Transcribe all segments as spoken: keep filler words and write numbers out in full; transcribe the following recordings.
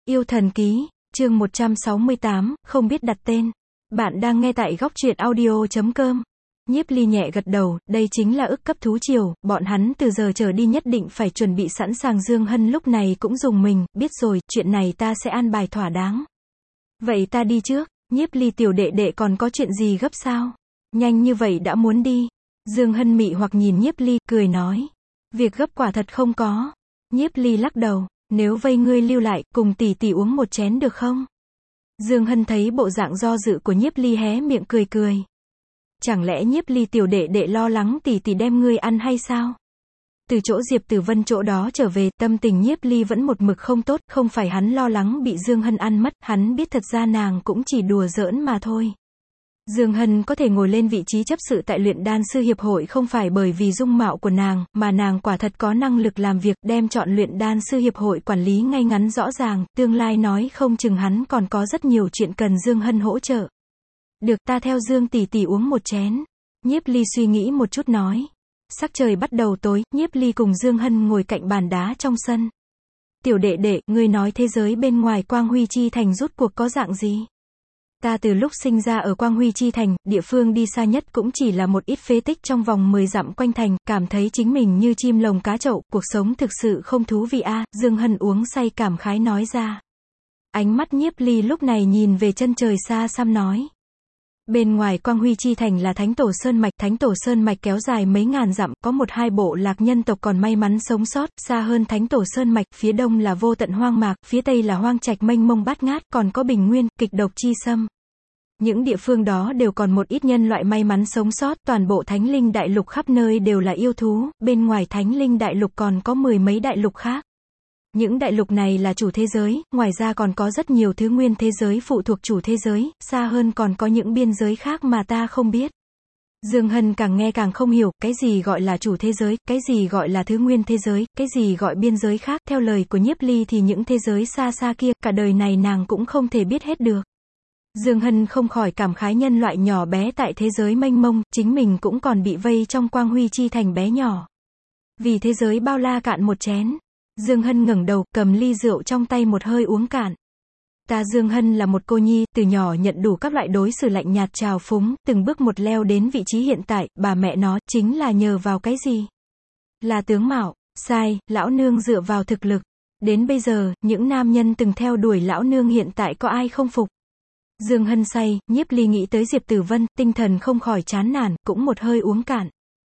Yêu thần ký, chương một trăm sáu mươi tám, không biết đặt tên. Bạn đang nghe tại góc truyện audio chấm com. Nhiếp Ly nhẹ gật đầu, đây chính là ức cấp thú triều, bọn hắn từ giờ trở đi nhất định phải chuẩn bị sẵn sàng. Dương Hân lúc này cũng dùng mình, biết rồi, chuyện này ta sẽ an bài thỏa đáng. Vậy ta đi trước. Nhiếp Ly tiểu đệ đệ còn có chuyện gì gấp sao? Nhanh như vậy đã muốn đi. Dương Hân mị hoặc nhìn Nhiếp Ly, cười nói. Việc gấp quả thật không có. Nhiếp Ly lắc đầu. Nếu vây ngươi lưu lại, cùng tỷ tỷ uống một chén được không? Dương Hân thấy bộ dạng do dự của Nhiếp Ly hé miệng cười cười. Chẳng lẽ Nhiếp Ly tiểu đệ đệ lo lắng tỷ tỷ đem ngươi ăn hay sao? Từ chỗ Diệp Tử Vân chỗ đó trở về, tâm tình Nhiếp Ly vẫn một mực không tốt, không phải hắn lo lắng bị Dương Hân ăn mất, hắn biết thật ra nàng cũng chỉ đùa giỡn mà thôi. Dương Hân có thể ngồi lên vị trí chấp sự tại luyện đan sư hiệp hội không phải bởi vì dung mạo của nàng, mà nàng quả thật có năng lực làm việc, đem chọn luyện đan sư hiệp hội quản lý ngay ngắn rõ ràng, tương lai nói không chừng hắn còn có rất nhiều chuyện cần Dương Hân hỗ trợ. Được, ta theo Dương tỷ tỷ uống một chén. Nhiếp Ly suy nghĩ một chút nói. Sắc trời bắt đầu tối, Nhiếp Ly cùng Dương Hân ngồi cạnh bàn đá trong sân. Tiểu đệ đệ, ngươi nói thế giới bên ngoài Quang Huy Chi Thành rút cuộc có dạng gì? Ta từ lúc sinh ra ở Quang Huy Chi Thành, địa phương đi xa nhất cũng chỉ là một ít phế tích trong vòng mười dặm quanh thành, cảm thấy chính mình như chim lồng cá chậu, cuộc sống thực sự không thú vị a. Dương Hân uống say cảm khái nói ra. Ánh mắt Nhiếp Ly lúc này nhìn về chân trời xa xăm nói. Bên ngoài Quang Huy Chi Thành là Thánh Tổ Sơn Mạch, Thánh Tổ Sơn Mạch kéo dài mấy ngàn dặm, có một hai bộ lạc nhân tộc còn may mắn sống sót, xa hơn Thánh Tổ Sơn Mạch, phía đông là vô tận hoang mạc, phía tây là hoang trạch mênh mông bát ngát, còn có bình nguyên, kịch độc chi xâm. Những địa phương đó đều còn một ít nhân loại may mắn sống sót, toàn bộ Thánh Linh Đại Lục khắp nơi đều là yêu thú, bên ngoài Thánh Linh Đại Lục còn có mười mấy đại lục khác. Những đại lục này là chủ thế giới, ngoài ra còn có rất nhiều thứ nguyên thế giới phụ thuộc chủ thế giới, xa hơn còn có những biên giới khác mà ta không biết. Dương Hân càng nghe càng không hiểu, cái gì gọi là chủ thế giới, cái gì gọi là thứ nguyên thế giới, cái gì gọi biên giới khác, theo lời của Nhiếp Ly thì những thế giới xa xa kia, cả đời này nàng cũng không thể biết hết được. Dương Hân không khỏi cảm khái nhân loại nhỏ bé tại thế giới mênh mông, chính mình cũng còn bị vây trong Quang Huy Chi Thành bé nhỏ. Vì thế giới bao la cạn một chén. Dương Hân ngẩng đầu, cầm ly rượu trong tay một hơi uống cạn. Ta Dương Hân là một cô nhi, từ nhỏ nhận đủ các loại đối xử lạnh nhạt trào phúng, từng bước một leo đến vị trí hiện tại, bà mẹ nó, chính là nhờ vào cái gì? Là tướng mạo. Sai, lão nương dựa vào thực lực. Đến bây giờ, những nam nhân từng theo đuổi lão nương hiện tại có ai không phục? Dương Hân say, Nhiếp Ly nghĩ tới Diệp Tử Vân, tinh thần không khỏi chán nản, cũng một hơi uống cạn.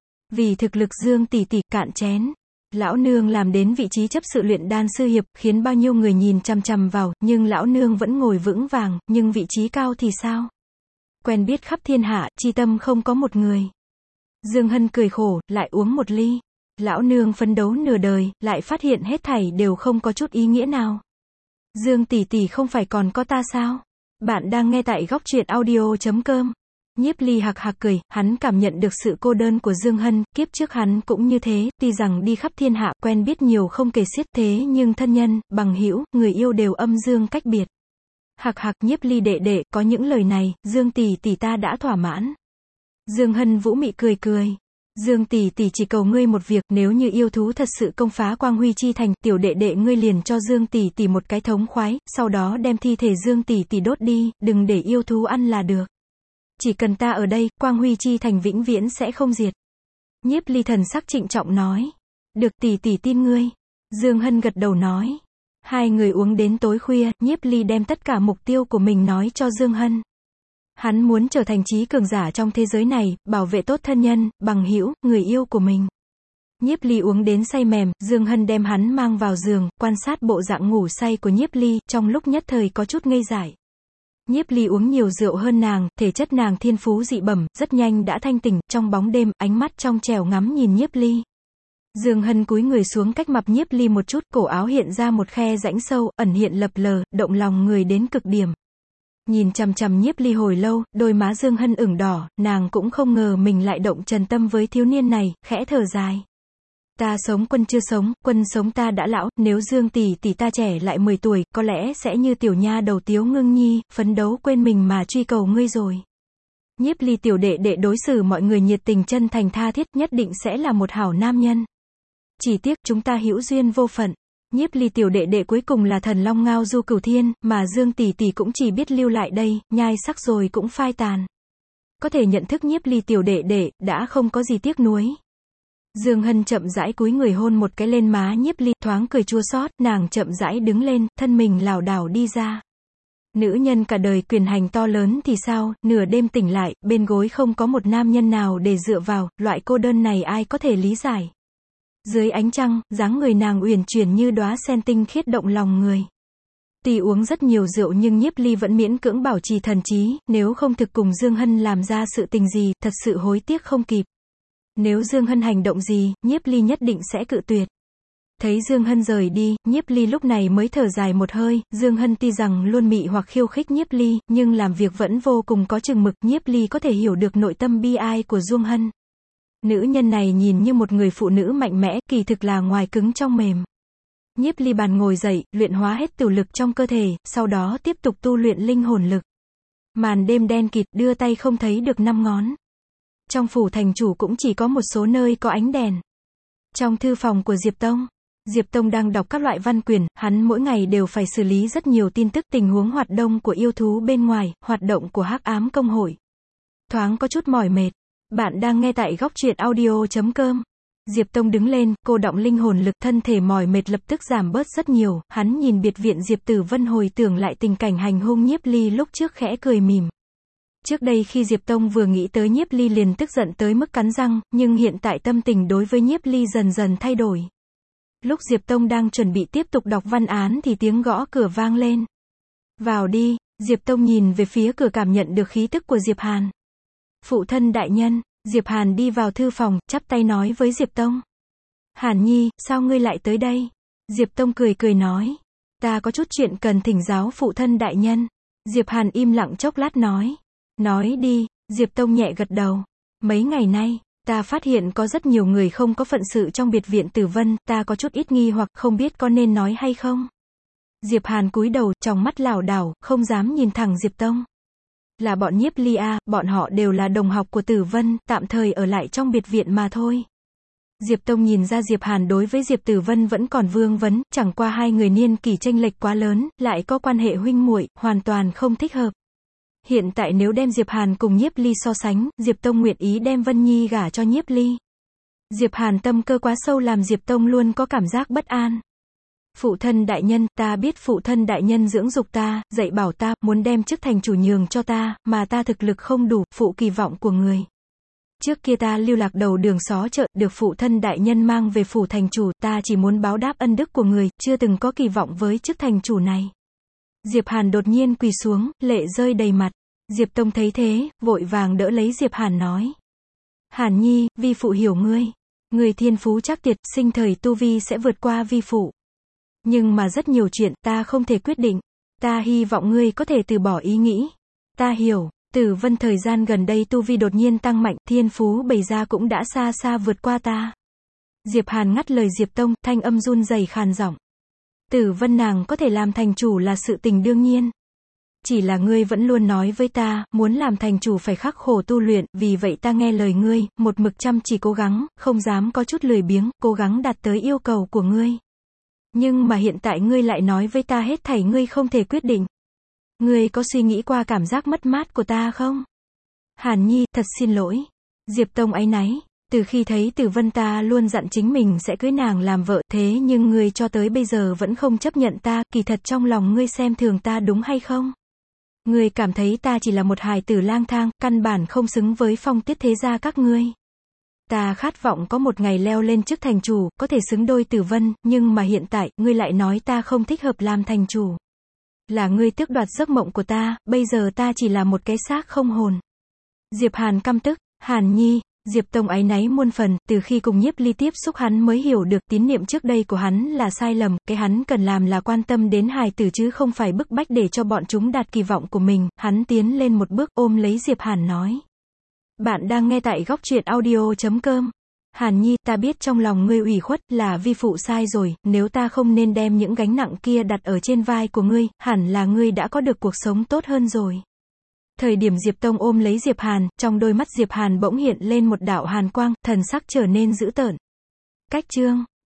Vì thực lực Dương tỷ tỷ, cạn chén. Lão nương làm đến vị trí chấp sự luyện đan sư hiệp, khiến bao nhiêu người nhìn chằm chằm vào, nhưng lão nương vẫn ngồi vững vàng, nhưng vị trí cao thì sao? Quen biết khắp thiên hạ, chi tâm không có một người. Dương Hân cười khổ, lại uống một ly. Lão nương phấn đấu nửa đời, lại phát hiện hết thảy đều không có chút ý nghĩa nào. Dương tỷ tỷ không phải còn có ta sao? Bạn đang nghe tại góc truyện audio chấm com. Nhiếp Ly hạc hạc cười, hắn cảm nhận được sự cô đơn của Dương Hân, kiếp trước hắn cũng như thế, tuy rằng đi khắp thiên hạ, quen biết nhiều không kể xiết thế nhưng thân nhân, bằng hữu, người yêu đều âm dương cách biệt. Hạc hạc, Nhiếp Ly đệ đệ, có những lời này, Dương tỷ tỷ ta đã thỏa mãn. Dương Hân vũ mị cười cười. Dương tỷ tỷ chỉ cầu ngươi một việc, nếu như yêu thú thật sự công phá Quang Huy Chi Thành, tiểu đệ đệ ngươi liền cho Dương tỷ tỷ một cái thống khoái, sau đó đem thi thể Dương tỷ tỷ đốt đi, đừng để yêu thú ăn là được. Chỉ cần ta ở đây, Quang Huy Chi Thành vĩnh viễn sẽ không diệt. Nhiếp Ly thần sắc trịnh trọng nói. Được tỷ tỷ tin ngươi. Dương Hân gật đầu nói. Hai người uống đến tối khuya, Nhiếp Ly đem tất cả mục tiêu của mình nói cho Dương Hân. Hắn muốn trở thành trí cường giả trong thế giới này, bảo vệ tốt thân nhân, bằng hữu, người yêu của mình. Nhiếp Ly uống đến say mềm, Dương Hân đem hắn mang vào giường, quan sát bộ dạng ngủ say của Nhiếp Ly, trong lúc nhất thời có chút ngây dại. Nhiếp Ly uống nhiều rượu hơn nàng, thể chất nàng thiên phú dị bẩm, rất nhanh đã thanh tỉnh, trong bóng đêm, ánh mắt trong trẻo ngắm nhìn Nhiếp Ly. Dương Hân cúi người xuống cách mặt Nhiếp Ly một chút, cổ áo hiện ra một khe rãnh sâu, ẩn hiện lập lờ, động lòng người đến cực điểm. Nhìn chằm chằm Nhiếp Ly hồi lâu, đôi má Dương Hân ửng đỏ, nàng cũng không ngờ mình lại động trần tâm với thiếu niên này, khẽ thở dài. Ta sống quân chưa sống, quân sống ta đã lão, nếu Dương tỷ tỷ ta trẻ lại mười tuổi, có lẽ sẽ như tiểu nha đầu Tiếu Ngưng Nhi, phấn đấu quên mình mà truy cầu ngươi rồi. Nhiếp Ly tiểu đệ đệ đối xử mọi người nhiệt tình chân thành tha thiết, nhất định sẽ là một hảo nam nhân. Chỉ tiếc chúng ta hữu duyên vô phận. Nhiếp Ly tiểu đệ đệ cuối cùng là thần long ngao du cửu thiên, mà Dương tỷ tỷ cũng chỉ biết lưu lại đây, nhai sắc rồi cũng phai tàn. Có thể nhận thức Nhiếp Ly tiểu đệ đệ, đã không có gì tiếc nuối. Dương Hân chậm rãi cúi người hôn một cái lên má Nhiếp Ly, thoáng cười chua xót, nàng chậm rãi đứng lên, thân mình lảo đảo đi ra. Nữ nhân cả đời quyền hành to lớn thì sao, nửa đêm tỉnh lại, bên gối không có một nam nhân nào để dựa vào, loại cô đơn này ai có thể lý giải. Dưới ánh trăng, dáng người nàng uyển chuyển như đóa sen tinh khiết động lòng người. Tuy uống rất nhiều rượu nhưng Nhiếp Ly vẫn miễn cưỡng bảo trì thần trí, nếu không thực cùng Dương Hân làm ra sự tình gì, thật sự hối tiếc không kịp. Nếu Dương Hân hành động gì, Nhiếp Ly nhất định sẽ cự tuyệt. Thấy Dương Hân rời đi, Nhiếp Ly lúc này mới thở dài một hơi, Dương Hân tuy rằng luôn mị hoặc khiêu khích Nhiếp Ly, nhưng làm việc vẫn vô cùng có chừng mực, Nhiếp Ly có thể hiểu được nội tâm bi ai của Dương Hân. Nữ nhân này nhìn như một người phụ nữ mạnh mẽ, kỳ thực là ngoài cứng trong mềm. Nhiếp Ly bàn ngồi dậy, luyện hóa hết tử lực trong cơ thể, sau đó tiếp tục tu luyện linh hồn lực. Màn đêm đen kịt, đưa tay không thấy được năm ngón. Trong phủ thành chủ cũng chỉ có một số nơi có ánh đèn. Trong thư phòng của Diệp Tông, Diệp Tông đang đọc các loại văn quyển, hắn mỗi ngày đều phải xử lý rất nhiều tin tức, tình huống hoạt động của yêu thú bên ngoài, hoạt động của Hắc Ám Công hội. Thoáng có chút mỏi mệt. Bạn đang nghe tại góc truyện audio chấm com. Diệp Tông đứng lên, cô động linh hồn lực, thân thể mỏi mệt lập tức giảm bớt rất nhiều, hắn nhìn biệt viện Diệp Tử Vân hồi tưởng lại tình cảnh hành hung Nhiếp Ly lúc trước khẽ cười mỉm. Trước đây khi Diệp Tông vừa nghĩ tới Nhiếp Ly liền tức giận tới mức cắn răng, nhưng hiện tại tâm tình đối với Nhiếp Ly dần dần thay đổi. Lúc Diệp Tông đang chuẩn bị tiếp tục đọc văn án thì tiếng gõ cửa vang lên. Vào đi, Diệp Tông nhìn về phía cửa cảm nhận được khí tức của Diệp Hàn. Phụ thân đại nhân, Diệp Hàn đi vào thư phòng, chắp tay nói với Diệp Tông. Hàn Nhi, sao ngươi lại tới đây? Diệp Tông cười cười nói. Ta có chút chuyện cần thỉnh giáo phụ thân đại nhân. Diệp Hàn im lặng chốc lát nói. Nói đi, Diệp Tông nhẹ gật đầu. Mấy ngày nay, ta phát hiện có rất nhiều người không có phận sự trong biệt viện Tử Vân, ta có chút ít nghi hoặc không biết có nên nói hay không. Diệp Hàn cúi đầu, trong mắt lảo đảo, không dám nhìn thẳng Diệp Tông. Là bọn Nhiếp Ly à, bọn họ đều là đồng học của Tử Vân, tạm thời ở lại trong biệt viện mà thôi. Diệp Tông nhìn ra Diệp Hàn đối với Diệp Tử Vân vẫn còn vương vấn, chẳng qua hai người niên kỷ chênh lệch quá lớn, lại có quan hệ huynh muội, hoàn toàn không thích hợp. Hiện tại nếu đem Diệp Hàn cùng Nhiếp Ly so sánh, Diệp Tông nguyện ý đem Vân Nhi gả cho Nhiếp Ly. Diệp Hàn tâm cơ quá sâu làm Diệp Tông luôn có cảm giác bất an. Phụ thân đại nhân, ta biết phụ thân đại nhân dưỡng dục ta, dạy bảo ta, muốn đem chức thành chủ nhường cho ta, mà ta thực lực không đủ, phụ kỳ vọng của người. Trước kia ta lưu lạc đầu đường xó chợ, được phụ thân đại nhân mang về phủ thành chủ, ta chỉ muốn báo đáp ân đức của người, chưa từng có kỳ vọng với chức thành chủ này. Diệp Hàn đột nhiên quỳ xuống, lệ rơi đầy mặt. Diệp Tông thấy thế, vội vàng đỡ lấy Diệp Hàn nói. Hàn Nhi, vi phụ hiểu ngươi. Người thiên phú chắc tuyệt, sinh thời tu vi sẽ vượt qua vi phụ. Nhưng mà rất nhiều chuyện, ta không thể quyết định. Ta hy vọng ngươi có thể từ bỏ ý nghĩ. Ta hiểu, Tử Vân thời gian gần đây tu vi đột nhiên tăng mạnh, thiên phú bày ra cũng đã xa xa vượt qua ta. Diệp Hàn ngắt lời Diệp Tông, thanh âm run rẩy khàn giọng. Tử Vân nàng có thể làm thành chủ là sự tình đương nhiên. Chỉ là ngươi vẫn luôn nói với ta, muốn làm thành chủ phải khắc khổ tu luyện, vì vậy ta nghe lời ngươi, một mực chăm chỉ cố gắng, không dám có chút lười biếng, cố gắng đạt tới yêu cầu của ngươi. Nhưng mà hiện tại ngươi lại nói với ta hết thảy ngươi không thể quyết định. Ngươi có suy nghĩ qua cảm giác mất mát của ta không? Hàn Nhi, thật xin lỗi. Diệp Tông áy náy. Từ khi thấy Tử Vân ta luôn dặn chính mình sẽ cưới nàng làm vợ, thế nhưng ngươi cho tới bây giờ vẫn không chấp nhận ta, kỳ thật trong lòng ngươi xem thường ta đúng hay không? Ngươi cảm thấy ta chỉ là một hài tử lang thang, căn bản không xứng với phong tiết thế gia các ngươi. Ta khát vọng có một ngày leo lên chức thành chủ, có thể xứng đôi Tử Vân, nhưng mà hiện tại, ngươi lại nói ta không thích hợp làm thành chủ. Là ngươi tước đoạt giấc mộng của ta, bây giờ ta chỉ là một cái xác không hồn. Diệp Hàn căm tức, Hàn Nhi, Diệp Tông áy náy muôn phần, từ khi cùng Nhiếp Ly tiếp xúc hắn mới hiểu được tín niệm trước đây của hắn là sai lầm, cái hắn cần làm là quan tâm đến hài tử chứ không phải bức bách để cho bọn chúng đạt kỳ vọng của mình, hắn tiến lên một bước ôm lấy Diệp Hàn nói. Bạn đang nghe tại góc truyện audio chấm com. Hàn Nhi, ta biết trong lòng ngươi ủy khuất, là vi phụ sai rồi, nếu ta không nên đem những gánh nặng kia đặt ở trên vai của ngươi, hẳn là ngươi đã có được cuộc sống tốt hơn rồi. Thời điểm Diệp Tông ôm lấy Diệp Hàn, trong đôi mắt Diệp Hàn bỗng hiện lên một đạo hàn quang, thần sắc trở nên dữ tợn. Cách chương